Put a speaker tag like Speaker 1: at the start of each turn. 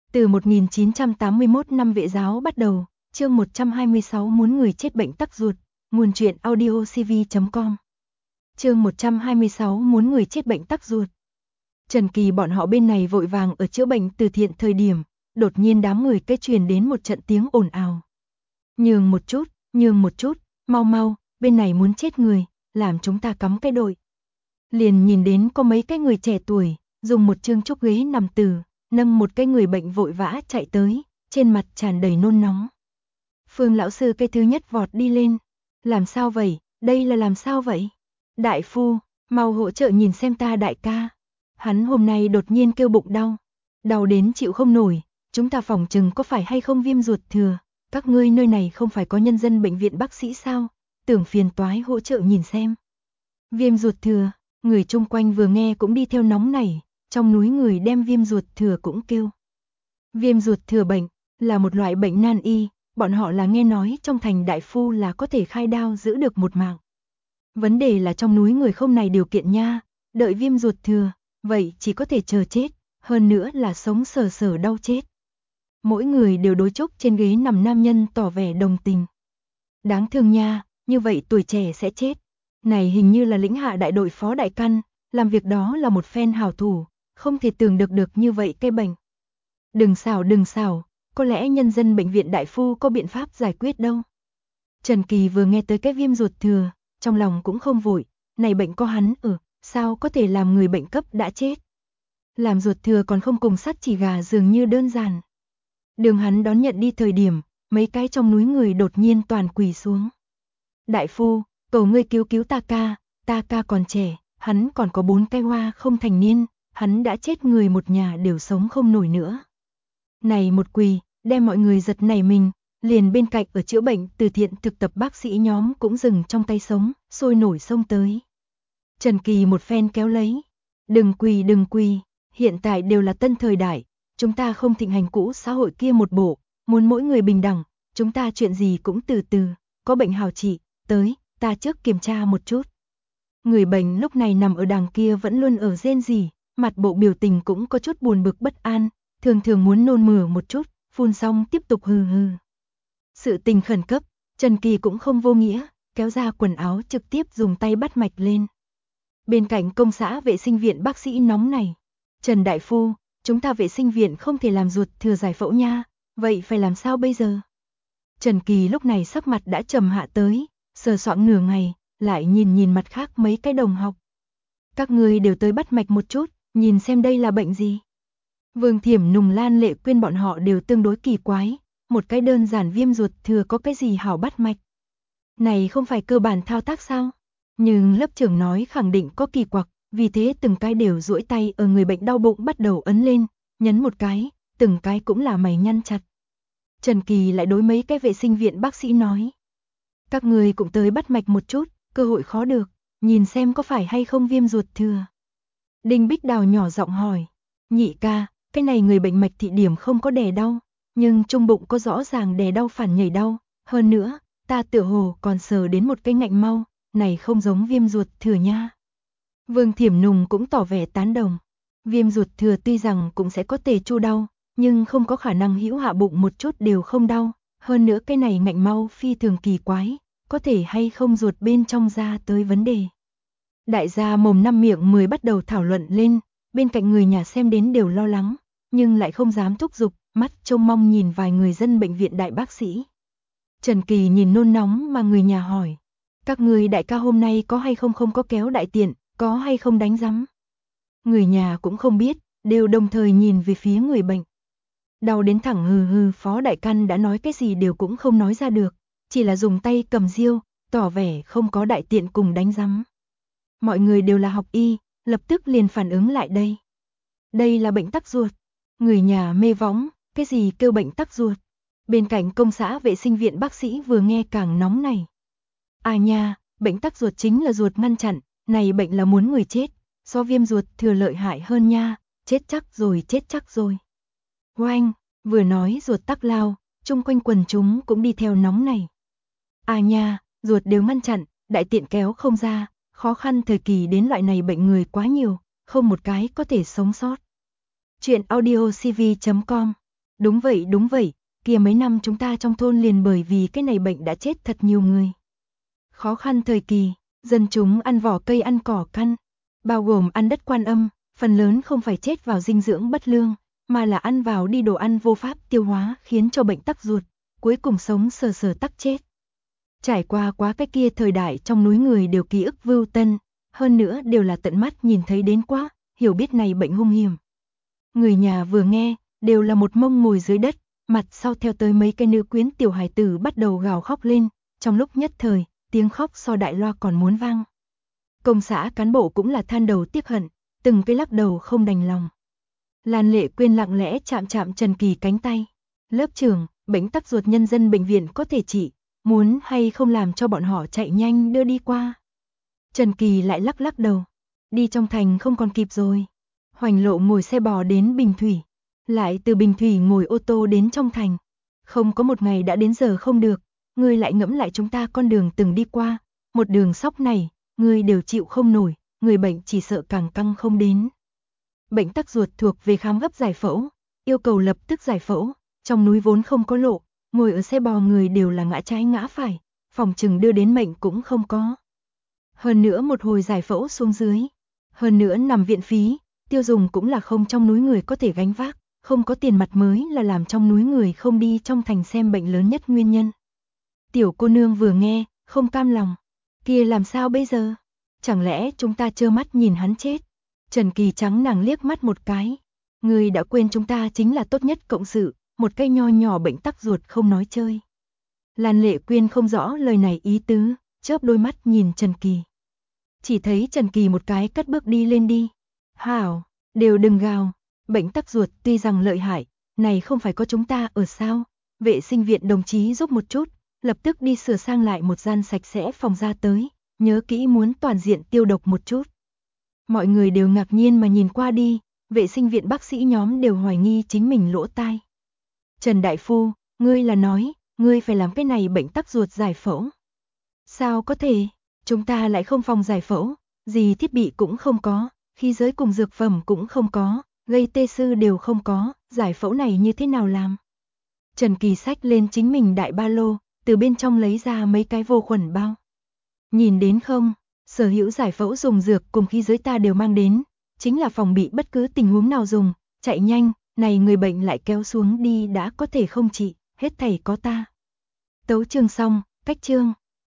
Speaker 1: Từ 1981 năm vệ giáo bắt đầu, chương 126 muốn người chết bệnh tắc ruột, nguồn truyện audiocv.com. Chương 126 muốn người chết bệnh tắc ruột. Trần Kỳ bọn họ bên này vội vàng ở chữa bệnh từ thiện thời điểm, đột nhiên đám người cái truyền đến một trận tiếng ồn ào. Nhường một chút, mau mau, bên này muốn chết người, làm chúng ta cắm cái đội. Liền nhìn đến có mấy cái người trẻ tuổi, dùng một chương trúc ghế nằm từ, nâng một cái người bệnh vội vã chạy tới, trên mặt tràn đầy nôn nóng. Phương lão sư cái thứ nhất vọt đi lên. Làm sao vậy, đây là làm sao vậy? Đại phu, mau hỗ trợ nhìn xem ta đại ca. Hắn hôm nay đột nhiên kêu bụng đau. Đau đến chịu không nổi, chúng ta phòng chừng có phải hay không viêm ruột thừa. Các ngươi nơi này không phải có nhân dân bệnh viện bác sĩ sao? Tưởng phiền toái hỗ trợ nhìn xem. Viêm ruột thừa, người chung quanh vừa nghe cũng đi theo nóng nảy. Trong núi người đem viêm ruột thừa cũng kêu. Viêm ruột thừa bệnh là một loại bệnh nan y, bọn họ là nghe nói trong thành đại phu là có thể khai đao giữ được một mạng. Vấn đề là trong núi người không này điều kiện nha, đợi viêm ruột thừa, vậy chỉ có thể chờ chết, hơn nữa là sống sờ sờ đau chết. Mỗi người đều đối chốc trên ghế nằm nam nhân tỏ vẻ đồng tình. Đáng thương nha, như vậy tuổi trẻ sẽ chết. Này hình như là lĩnh hạ đại đội phó đại căn, làm việc đó là một phen hảo thủ, không thể tưởng được như vậy cái bệnh. Đừng xảo, có lẽ nhân dân bệnh viện đại phu có biện pháp giải quyết đâu. Trần Kỳ vừa nghe tới cái viêm ruột thừa, trong lòng cũng không vội, này bệnh có hắn sao có thể làm người bệnh cấp đã chết. Làm ruột thừa còn không cùng sắt chỉ gà dường như đơn giản. Đường hắn đón nhận đi thời điểm, mấy cái trong núi người đột nhiên toàn quỳ xuống. Đại phu, cầu ngươi cứu ta ca còn trẻ, hắn còn có 4 cái hoa không thành niên, hắn đã chết người một nhà đều sống không nổi nữa. Này một quỳ, đem mọi người giật nảy mình, liền bên cạnh ở chữa bệnh từ thiện thực tập bác sĩ nhóm cũng dừng trong tay sống, sôi nổi xông tới. Trần Kỳ một phen kéo lấy. Đừng quỳ, hiện tại đều là tân thời đại, chúng ta không thịnh hành cũ xã hội kia một bộ, muốn mỗi người bình đẳng, chúng ta chuyện gì cũng từ từ, có bệnh hào trị, tới, ta trước kiểm tra một chút. Người bệnh lúc này nằm ở đằng kia vẫn luôn ở rên rỉ, mặt bộ biểu tình cũng có chút buồn bực bất an, thường muốn nôn mửa một chút, phun xong tiếp tục hừ. Sự tình khẩn cấp, Trần Kỳ cũng không vô nghĩa, kéo ra quần áo trực tiếp dùng tay bắt mạch lên. Bên cạnh công xã vệ sinh viện bác sĩ nóng này. Trần Đại Phu, chúng ta vệ sinh viện không thể làm ruột thừa giải phẫu nha, vậy phải làm sao bây giờ? Trần Kỳ lúc này sắc mặt đã trầm hạ tới, sờ soạng nửa ngày, lại nhìn mặt khác mấy cái đồng học. Các người đều tới bắt mạch một chút, nhìn xem đây là bệnh gì. Vương Thiểm Nùng Lan Lệ Quyên bọn họ đều tương đối kỳ quái, một cái đơn giản viêm ruột thừa có cái gì hảo bắt mạch. Này không phải cơ bản thao tác sao? Nhưng lớp trưởng nói khẳng định có kỳ quặc, vì thế từng cái đều duỗi tay ở người bệnh đau bụng bắt đầu ấn lên, nhấn một cái, từng cái cũng là mày nhăn chặt. Trần Kỳ lại đối mấy cái vệ sinh viện bác sĩ nói. Các người cũng tới bắt mạch một chút, cơ hội khó được, nhìn xem có phải hay không viêm ruột thừa. Đinh Bích Đào nhỏ giọng hỏi. Nhị ca, cái này người bệnh mạch thị điểm không có đè đau, nhưng trung bụng có rõ ràng đè đau phản nhảy đau, hơn nữa, ta tựa hồ còn sờ đến một cái ngạnh mau, này không giống viêm ruột thừa nha. Vương Thiểm Nùng cũng tỏ vẻ tán đồng. Viêm ruột thừa tuy rằng cũng sẽ có tề chu đau, nhưng không có khả năng hữu hạ bụng một chút đều không đau, hơn nữa cái này ngạnh mau phi thường kỳ quái, có thể hay không ruột bên trong ra tới vấn đề. Đại gia mồm năm miệng 10 bắt đầu thảo luận lên, bên cạnh người nhà xem đến đều lo lắng, nhưng lại không dám thúc giục, mắt trông mong nhìn vài người dân bệnh viện đại bác sĩ. Trần Kỳ nhìn nôn nóng mà người nhà hỏi, các người đại ca hôm nay có hay không có kéo đại tiện, có hay không đánh rắm? Người nhà cũng không biết, đều đồng thời nhìn về phía người bệnh. Đau đến thẳng hừ, phó đại căn đã nói cái gì đều cũng không nói ra được, chỉ là dùng tay cầm diêu, tỏ vẻ không có đại tiện cùng đánh rắm. Mọi người đều là học y, lập tức liền phản ứng lại đây. Đây là bệnh tắc ruột. Người nhà mê võng, cái gì kêu bệnh tắc ruột. Bên cạnh công xã vệ sinh viện bác sĩ vừa nghe càng nóng này. À nha, bệnh tắc ruột chính là ruột ngăn chặn, này bệnh là muốn người chết, so viêm ruột thừa lợi hại hơn nha, chết chắc rồi. Oanh, vừa nói ruột tắc lao, chung quanh quần chúng cũng đi theo nóng này. À nha, ruột đều ngăn chặn, đại tiện kéo không ra, khó khăn thời kỳ đến loại này bệnh người quá nhiều, không một cái có thể sống sót. Chuyện audiocv.com Đúng vậy, kia mấy năm chúng ta trong thôn liền bởi vì cái này bệnh đã chết thật nhiều người. Khó khăn thời kỳ, dân chúng ăn vỏ cây ăn cỏ căn, bao gồm ăn đất Quan Âm, phần lớn không phải chết vào dinh dưỡng bất lương, mà là ăn vào đi đồ ăn vô pháp tiêu hóa khiến cho bệnh tắc ruột, cuối cùng sống sờ sờ tắc chết. Trải qua quá cái kia thời đại trong núi người đều ký ức vưu tân, hơn nữa đều là tận mắt nhìn thấy đến quá, hiểu biết này bệnh hung hiểm. Người nhà vừa nghe, đều là một mông ngồi dưới đất, mặt sau theo tới mấy cái nữ quyến tiểu hài tử bắt đầu gào khóc lên, trong lúc nhất thời, tiếng khóc so đại loa còn muốn vang. Công xã cán bộ cũng là than đầu tiếc hận, từng cái lắc đầu không đành lòng. Lan Lệ Quyên lặng lẽ chạm chạm Trần Kỳ cánh tay. Lớp trưởng, bệnh tắc ruột nhân dân bệnh viện có thể trị, muốn hay không làm cho bọn họ chạy nhanh đưa đi qua. Trần Kỳ lại lắc lắc đầu, đi trong thành không còn kịp rồi. Hoành Lộ ngồi xe bò đến Bình Thủy, lại từ Bình Thủy ngồi ô tô đến trong thành. Không có một ngày đã đến giờ không được, ngươi lại ngẫm lại chúng ta con đường từng đi qua, một đường sóc này, ngươi đều chịu không nổi, người bệnh chỉ sợ càng căng không đến. Bệnh tắc ruột thuộc về khám gấp giải phẫu, yêu cầu lập tức giải phẫu, trong núi vốn không có lộ, ngồi ở xe bò người đều là ngã trái ngã phải, phòng chừng đưa đến mệnh cũng không có. Hơn nữa một hồi giải phẫu xuống dưới, hơn nữa nằm viện phí, tiêu dùng cũng là không trong núi người có thể gánh vác, không có tiền mặt mới là làm trong núi người không đi trong thành xem bệnh lớn nhất nguyên nhân. Tiểu cô nương vừa nghe, không cam lòng, kia làm sao bây giờ? Chẳng lẽ chúng ta trơ mắt nhìn hắn chết? Trần Kỳ trắng nàng liếc mắt một cái, người đã quên chúng ta chính là tốt nhất cộng sự, một cái nho nhỏ bệnh tắc ruột không nói chơi. Lan Lệ Quyên không rõ lời này ý tứ, chớp đôi mắt nhìn Trần Kỳ. Chỉ thấy Trần Kỳ một cái cất bước đi lên đi. Hảo, đều đừng gào, bệnh tắc ruột tuy rằng lợi hại, này không phải có chúng ta ở sao? Vệ sinh viện đồng chí giúp một chút, lập tức đi sửa sang lại một gian sạch sẽ phòng ra tới, nhớ kỹ muốn toàn diện tiêu độc một chút. Mọi người đều ngạc nhiên mà nhìn qua đi, vệ sinh viện bác sĩ nhóm đều hoài nghi chính mình lỗ tai. Trần Đại Phu, ngươi là nói, ngươi phải làm cái này bệnh tắc ruột giải phẫu. Sao có thể, chúng ta lại không phòng giải phẫu, gì thiết bị cũng không có, khí giới cùng dược phẩm cũng không có, gây tê sư đều không có, giải phẫu này như thế nào làm? Trần Kỳ xách lên chính mình đại ba lô, từ bên trong lấy ra mấy cái vô khuẩn bao. Nhìn đến không, sở hữu giải phẫu dùng dược cùng khí giới ta đều mang đến, chính là phòng bị bất cứ tình huống nào dùng, chạy nhanh, này người bệnh lại kéo xuống đi đã có thể không trị, hết thảy có ta. Tấu chương xong, cách chương.